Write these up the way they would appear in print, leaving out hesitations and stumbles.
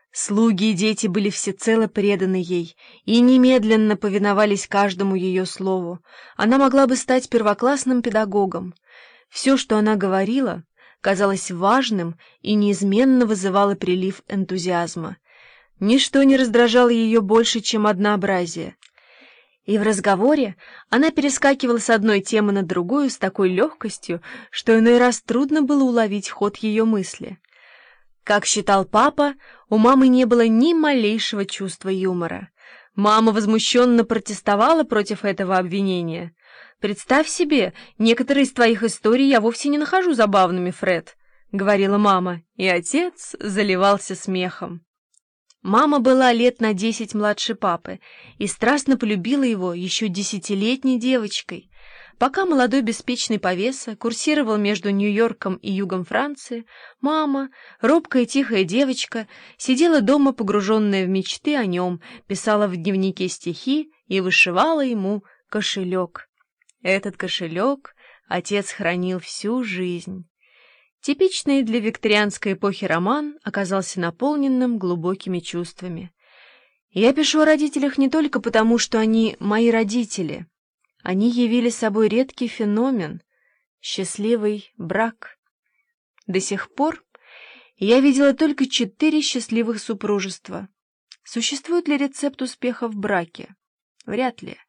Слуги и дети были всецело преданы ей и немедленно повиновались каждому ее слову. Она могла бы стать первоклассным педагогом. Все, что она говорила, казалось важным и неизменно вызывало прилив энтузиазма. Ничто не раздражало ее больше, чем однообразие. И в разговоре она перескакивала с одной темы на другую с такой легкостью, что иной раз трудно было уловить ход ее мысли. Как считал папа, у мамы не было ни малейшего чувства юмора. Мама возмущенно протестовала против этого обвинения. «Представь себе, некоторые из твоих историй я вовсе не нахожу забавными, Фред», — говорила мама, и отец заливался смехом. Мама была лет на 10 младше папы и страстно полюбила его еще 10-летней девочкой. Пока молодой беспечный повеса курсировал между Нью-Йорком и югом Франции, мама, робкая и тихая девочка, сидела дома, погруженная в мечты о нем, писала в дневнике стихи и вышивала ему кошелек. Этот кошелек отец хранил всю жизнь. Типичный для викторианской эпохи роман оказался наполненным глубокими чувствами. Я пишу о родителях не только потому, что они мои родители. Они явили собой редкий феномен — счастливый брак. До сих пор я видела только 4 счастливых супружества. Существует ли рецепт успеха в браке? Вряд ли.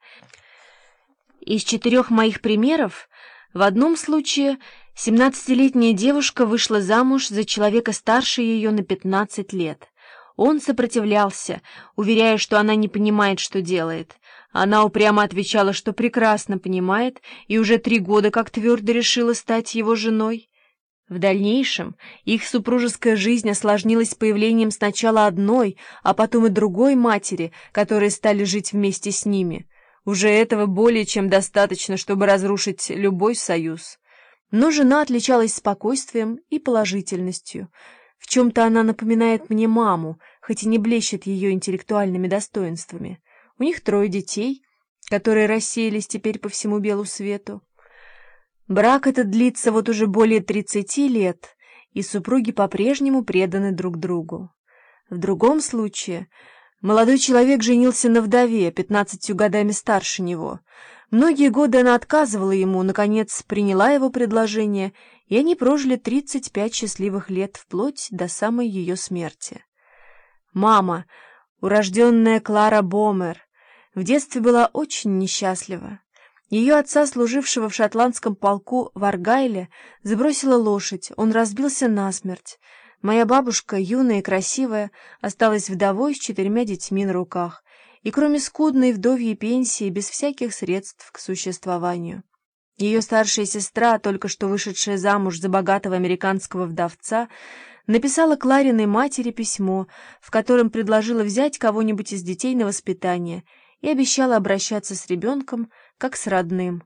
Из 4 моих примеров в одном случае 17-летняя девушка вышла замуж за человека старше ее на 15 лет. Он сопротивлялся, уверяя, что она не понимает, что делает. Она упрямо отвечала, что прекрасно понимает, и уже 3 года как твердо решила стать его женой. В дальнейшем их супружеская жизнь осложнилась появлением сначала одной, а потом и другой матери, которые стали жить вместе с ними. Уже этого более чем достаточно, чтобы разрушить любой союз. Но жена отличалась спокойствием и положительностью. В чем-то она напоминает мне маму, хоть и не блещет ее интеллектуальными достоинствами. У них 3 детей, которые рассеялись теперь по всему белу свету. Брак этот длится вот уже более 30 лет, и супруги по-прежнему преданы друг другу. В другом случае молодой человек женился на вдове, 15 годами старше него. Многие годы она отказывала ему, наконец приняла его предложение, и они прожили 35 счастливых лет вплоть до самой ее смерти. Мама, урожденная Клара Бомер, в детстве была очень несчастлива. Ее отца, служившего в шотландском полку в Аргайле, сбросила лошадь, он разбился насмерть. Моя бабушка, юная и красивая, осталась вдовой с 4 детьми на руках, и кроме скудной вдовьей пенсии, без всяких средств к существованию. Ее старшая сестра, только что вышедшая замуж за богатого американского вдовца, написала Клариной матери письмо, в котором предложила взять кого-нибудь из детей на воспитание и обещала обращаться с ребенком как с родным.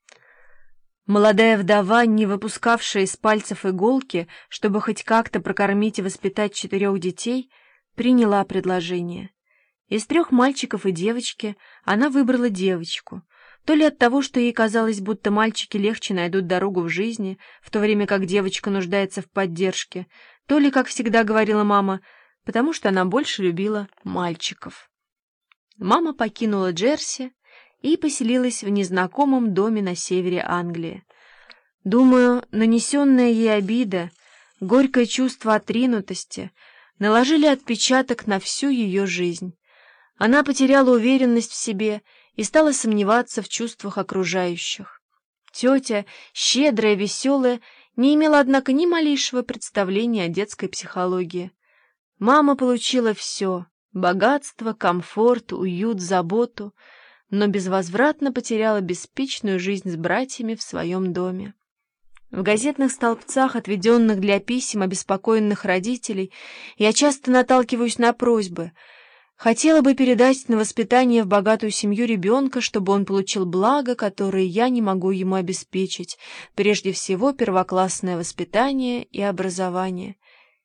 Молодая вдова, не выпускавшая из пальцев иголки, чтобы хоть как-то прокормить и воспитать 4 детей, приняла предложение. Из 3 мальчиков и девочки она выбрала девочку, то ли от того, что ей казалось, будто мальчики легче найдут дорогу в жизни, в то время как девочка нуждается в поддержке, то ли, как всегда говорила мама, потому что она больше любила мальчиков. Мама покинула Джерси и поселилась в незнакомом доме на севере Англии. Думаю, нанесенная ей обида, горькое чувство отринутости наложили отпечаток на всю ее жизнь. Она потеряла уверенность в себе и стала сомневаться в чувствах окружающих. Тетя, щедрая, веселая, не имела, однако, ни малейшего представления о детской психологии. Мама получила все — богатство, комфорт, уют, заботу, но безвозвратно потеряла беспечную жизнь с братьями в своем доме. В газетных столбцах, отведенных для писем обеспокоенных родителей, я часто наталкиваюсь на просьбы: хотела бы передать на воспитание в богатую семью ребенка, чтобы он получил благо, которое я не могу ему обеспечить, прежде всего первоклассное воспитание и образование.